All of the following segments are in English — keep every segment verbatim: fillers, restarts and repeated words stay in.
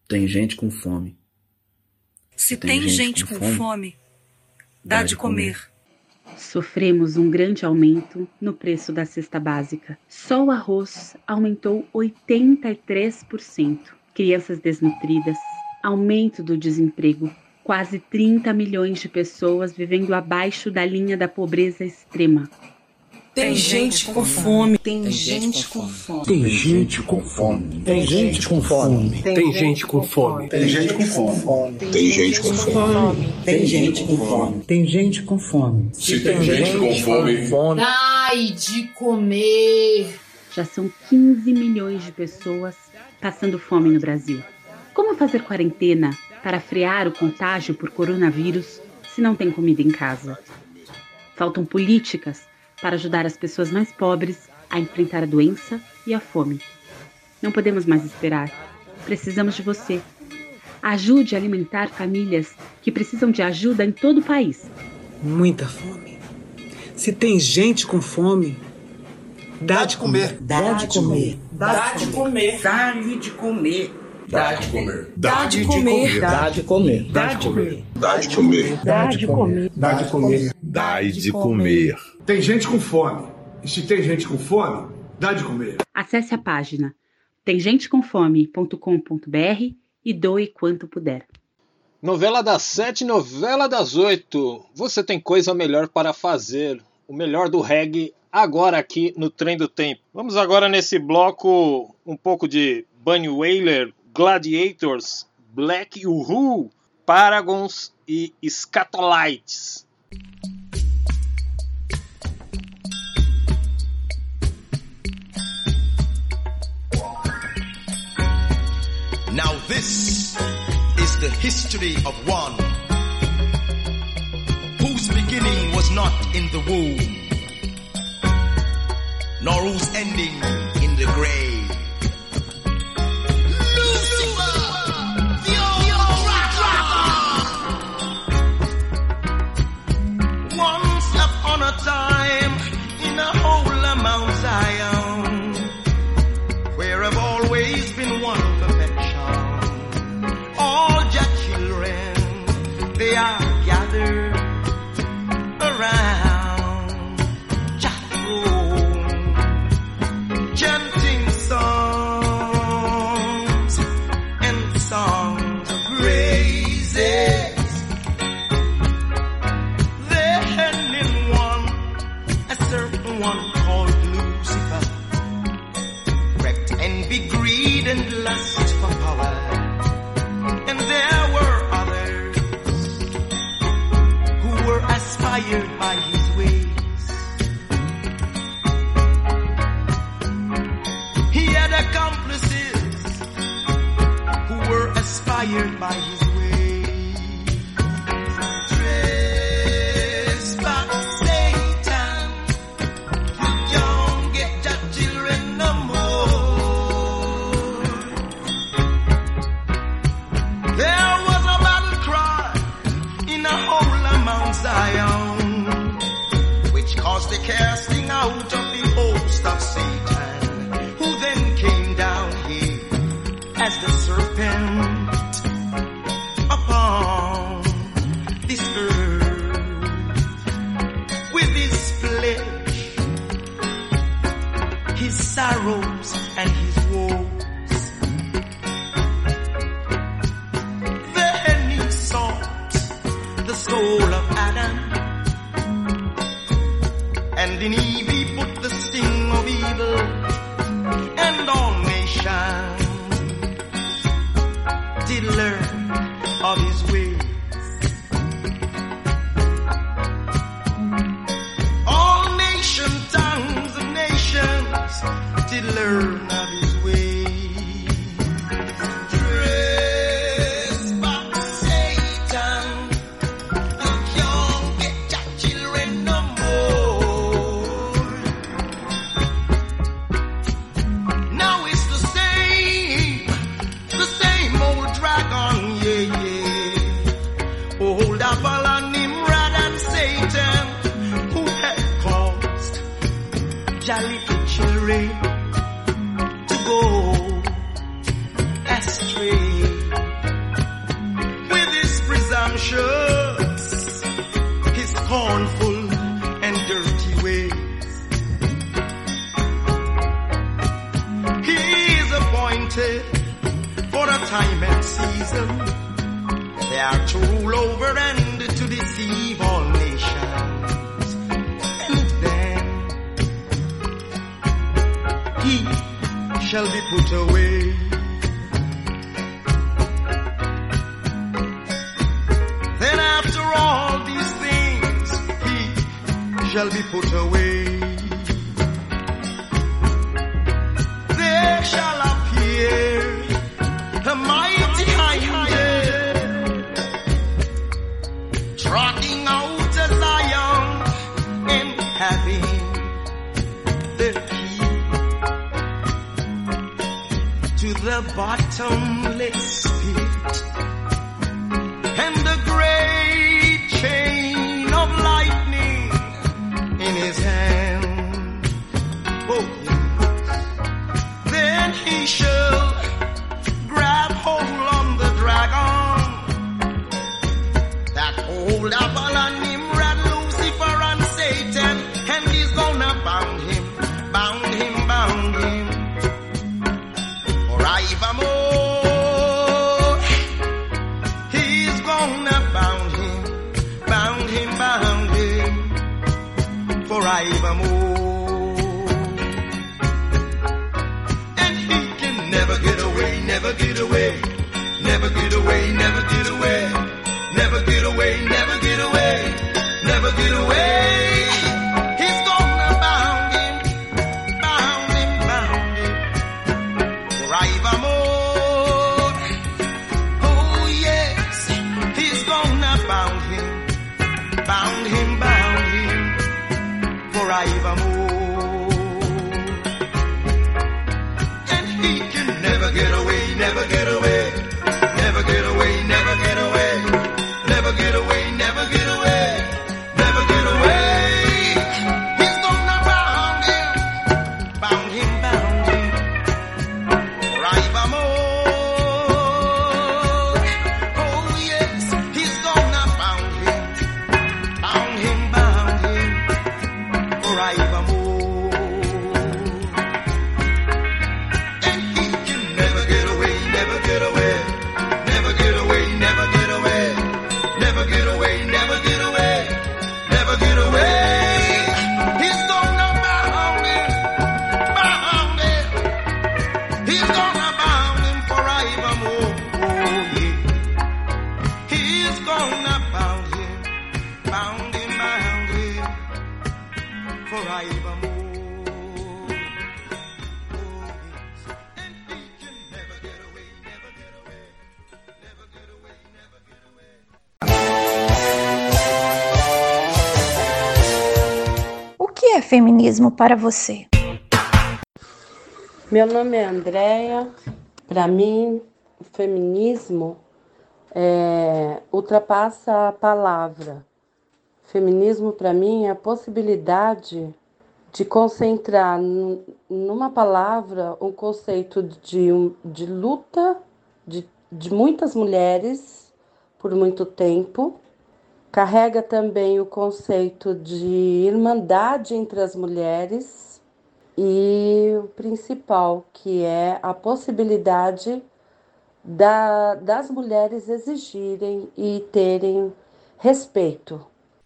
Tem gente com fome. Se tem, tem gente, gente com, com fome, fome, dá de comer. comer. Sofremos um grande aumento no preço da cesta básica. Só o arroz aumentou oitenta e três por cento. Crianças desnutridas, aumento do desemprego, quase trinta milhões de pessoas vivendo abaixo da linha da pobreza extrema. Tem gente com fome. Tem gente com fome. Tem gente com fome. Tem gente com fome. Tem gente com fome. Tem gente com fome. Tem gente com fome. Tem gente com fome. Tem gente com fome. Se tem gente com fome, dai de comer. Já são quinze milhões de pessoas passando fome no Brasil. Como fazer quarentena para frear o contágio por coronavírus se não tem comida em casa? Faltam políticas para ajudar as pessoas mais pobres a enfrentar a doença e a fome. Não podemos mais esperar. Precisamos de você. Ajude a alimentar famílias que precisam de ajuda em todo o país. Muita fome. Se tem gente com fome, dá de comer. Dá de comer. Dá de comer. Dá-lhe de comer. dá de comer. Dá de comer. Dá de comer. Dá de comer. Dá de comer. Dá de comer. Dá de comer. Dá de comer. Tem gente com fome. E se tem gente com fome, dá de comer. Acesse a página tem gente com fome ponto com ponto b r e doe quanto puder. Novela das sete, novela das oito. Você tem coisa melhor para fazer. O melhor do reggae agora aqui no Trem do Tempo. Vamos agora nesse bloco um pouco de Bunny Wailer, Gladiators, Black Uhuru, Paragons e Scatolites. Now this is the history of one whose beginning was not in the womb, nor whose ending in the grave. Lucifer, the old rock. Once upon a time, in a hole of Mount Zion, where I've always been one perfection, all your children, they are gathered around Jah throne, chanting songs and songs of praises. They're handing one, a certain one called Lucifer, wrecked envy, greed, and lust for power. And there were others who were aspired by his ways. He had accomplices who were aspired by his ways. Trace back Satan, you don't get your children no more. There was a battle cry in a hole of Mount Zion, which caused the casting out of the host of Satan, who then came down here as the serpent upon this earth with his flesh, his sorrows and his woes. Then he sought the soul of Adam, and in Eve he put the sting of evil, and all nations did learn of his ways. All nation, tongues of nations did learn of his ways. Trace back Satan, you can't get your children no more. Now it's the same, the same old dragon, yeah, yeah. Old Avalon, Nimrod, and Satan, who had caused jolly children to go astray. time and season. They are to rule over and to deceive all nations. And then he shall be put away. Then after all these things, he shall be put away. There shall appear the mighty hand, trotting out a Zion and having the key to the bottomless pit, and the great chain of lightning in his hand. Oh, yes. Then he shall grab hold on the dragon that hold Avalon, Nimrod, Lucifer, and Satan, and he's gonna bound him, bound him, bound him forevermore. He's gonna bound him, bound him, bound him forevermore. Never get away, never get away, never get away, never get away, never get away, never get away, never get away. He's gonna bound him, bound him, bound him forevermore. Oh yes, he's gonna bound him, bound him, bound him forevermore. Never get away, never get away, never get away, never get away, never get away, never get away, never get away. He's gonna bound him, bound him, bound him forevermore. Oh yes, he's gonna bound him, bound him, bound him forevermore. O que é feminismo para você? Meu nome é Andréia. Para mim, o feminismo é, ultrapassa a palavra. Feminismo, para mim, é a possibilidade de concentrar numa palavra um conceito de, de luta de, de muitas mulheres por muito tempo. Carrega também o conceito de irmandade entre as mulheres e o principal, que é a possibilidade da, das mulheres exigirem e terem respeito.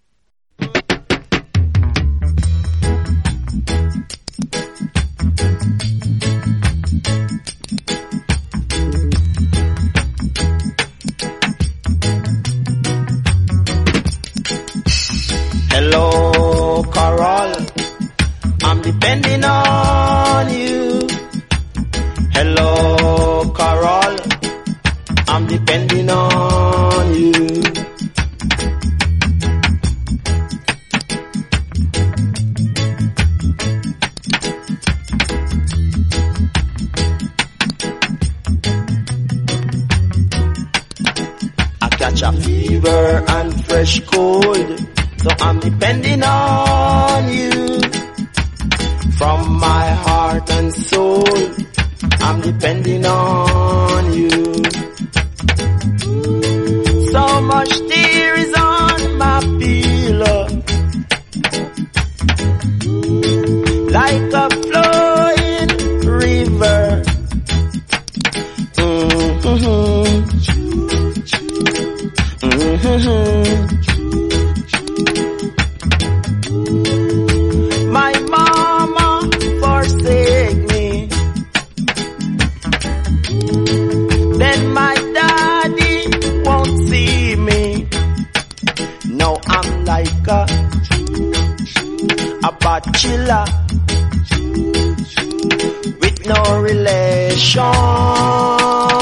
Hello, Carol, I'm depending on you. Hello, Carol, I'm depending on you. I catch a fever and fresh cold, so I'm depending on you. From my heart and soul, I'm depending on you. So much tear is on my pillow, like a flowing river. Mm. My mama forsake me, then my daddy won't see me. Now I'm like a, a bachelor with no relation.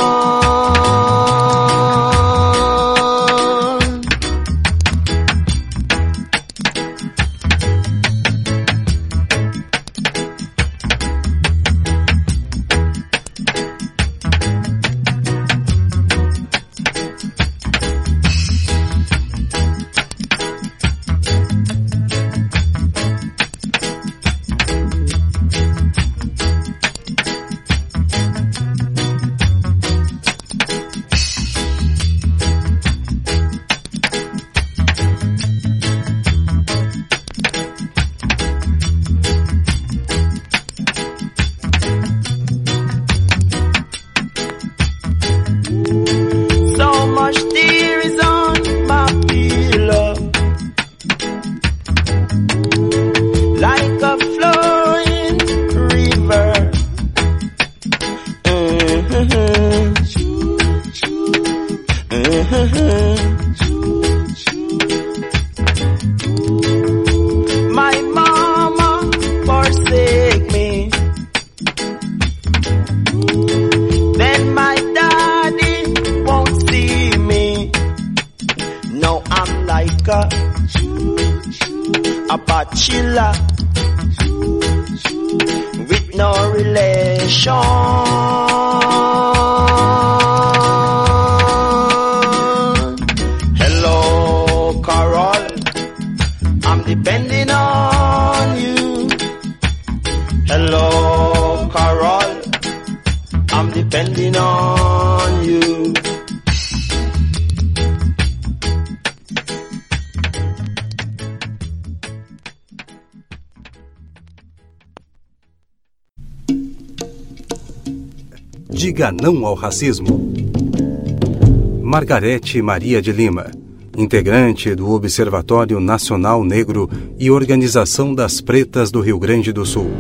My mama forsake me, then my daddy won't see me. Now I'm like a, a bachelor with no relation. Depending on you. Hello, Carol. I'm depending on you. Diga não ao racismo. Margarete Maria de Lima, integrante do Observatório Nacional Negro e Organização das Pretas do Rio Grande do Sul.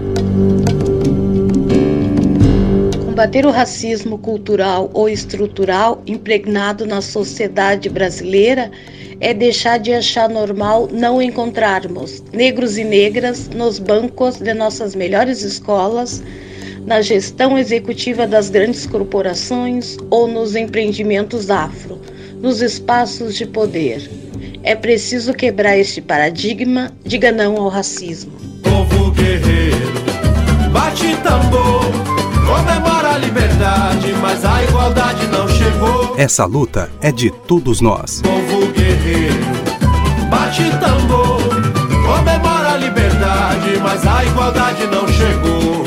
Combater o racismo cultural ou estrutural impregnado na sociedade brasileira é deixar de achar normal não encontrarmos negros e negras nos bancos de nossas melhores escolas, na gestão executiva das grandes corporações ou nos empreendimentos afro, nos espaços de poder. É preciso quebrar este paradigma. Diga não ao racismo. Povo guerreiro, bate tambor, comemora a liberdade, mas a igualdade não chegou. Essa luta é de todos nós. Povo guerreiro, bate tambor, comemora a liberdade, mas a igualdade não chegou.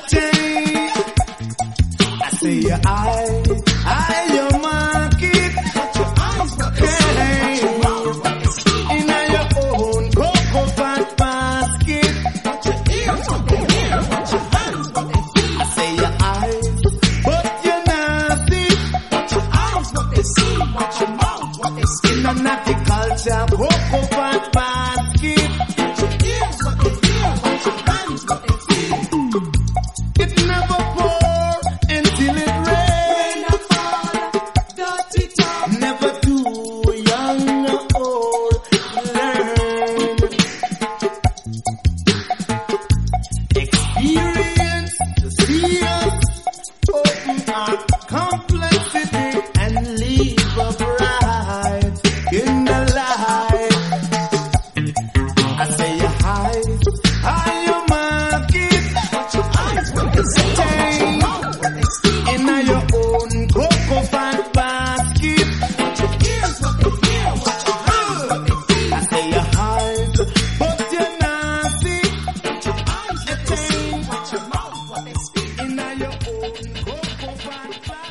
attain. I say your eye, eye your market. Hey, in your own cocoa fat basket. I say your eyes, but you're nasty. In a naughty culture, cocoa fat basket. It never pour until it rains. Never too young or old to learn. Experience to see us open our complexity and live upright in the light. I say you hide, hide your market. In your own cocoa fat basket. I say you hide, but you're nasty. In your own cocoa fat basket.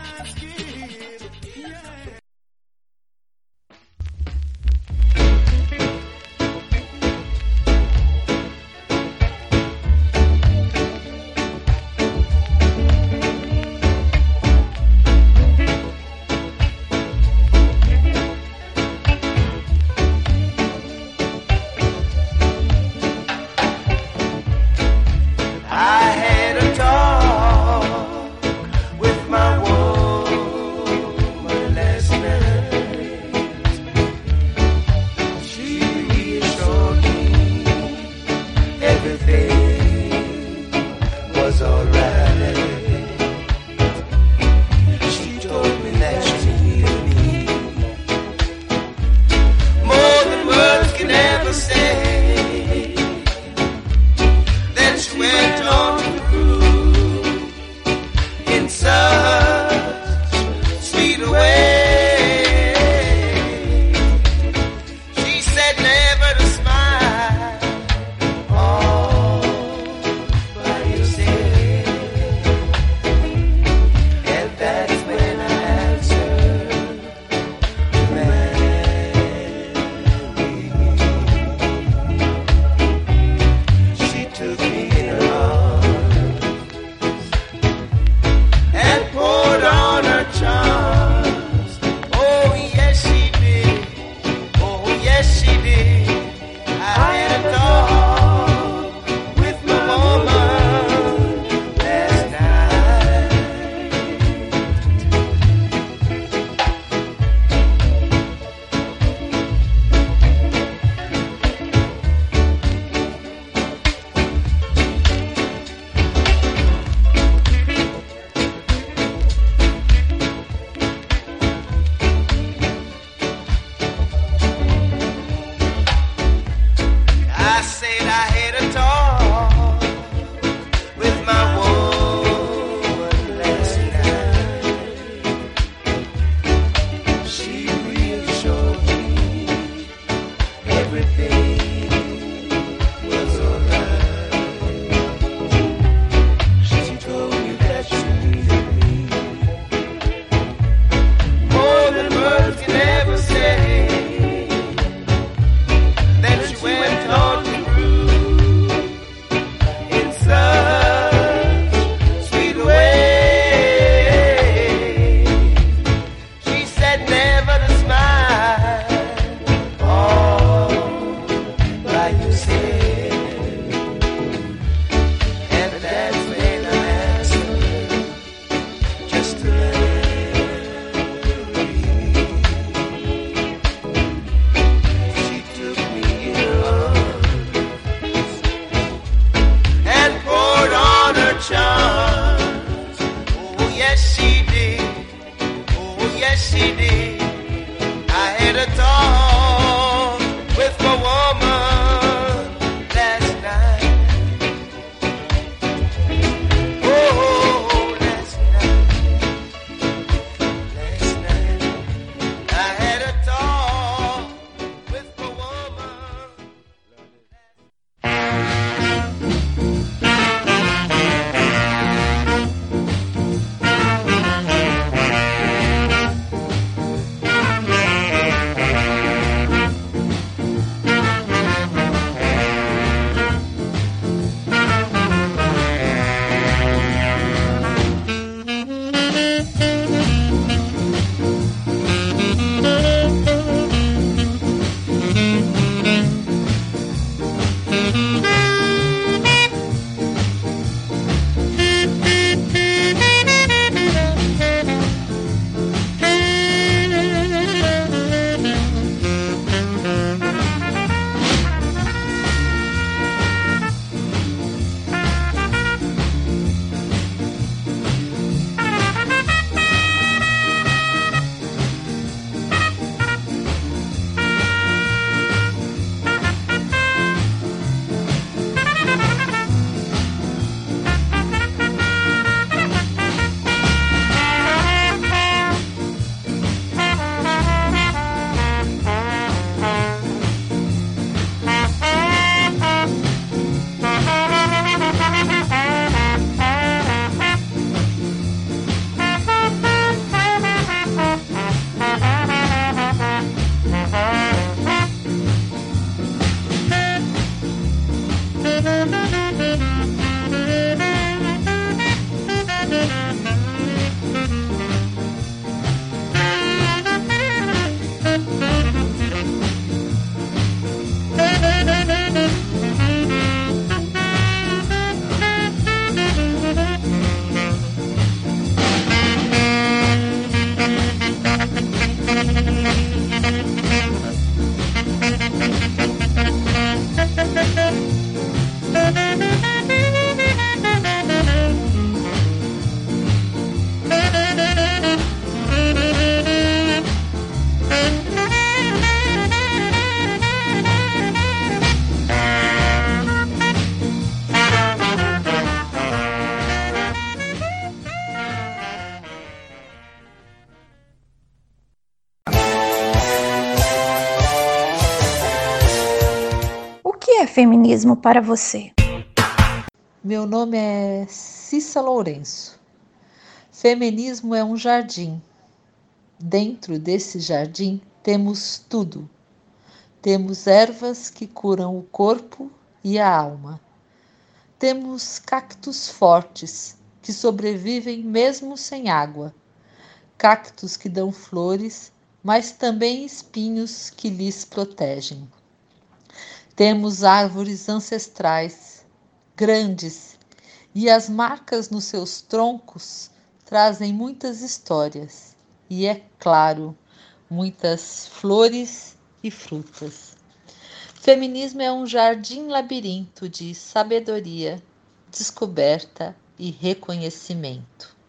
O que é feminismo para você? Meu nome é Cissa Lourenço. Feminismo é um jardim. Dentro desse jardim temos tudo. Temos ervas que curam o corpo e a alma. Temos cactos fortes que sobrevivem mesmo sem água. Cactos que dão flores, mas também espinhos que lhes protegem. Temos árvores ancestrais, grandes, e as marcas nos seus troncos trazem muitas histórias e, é claro, muitas flores e frutas. Feminismo é um jardim labirinto de sabedoria, descoberta e reconhecimento.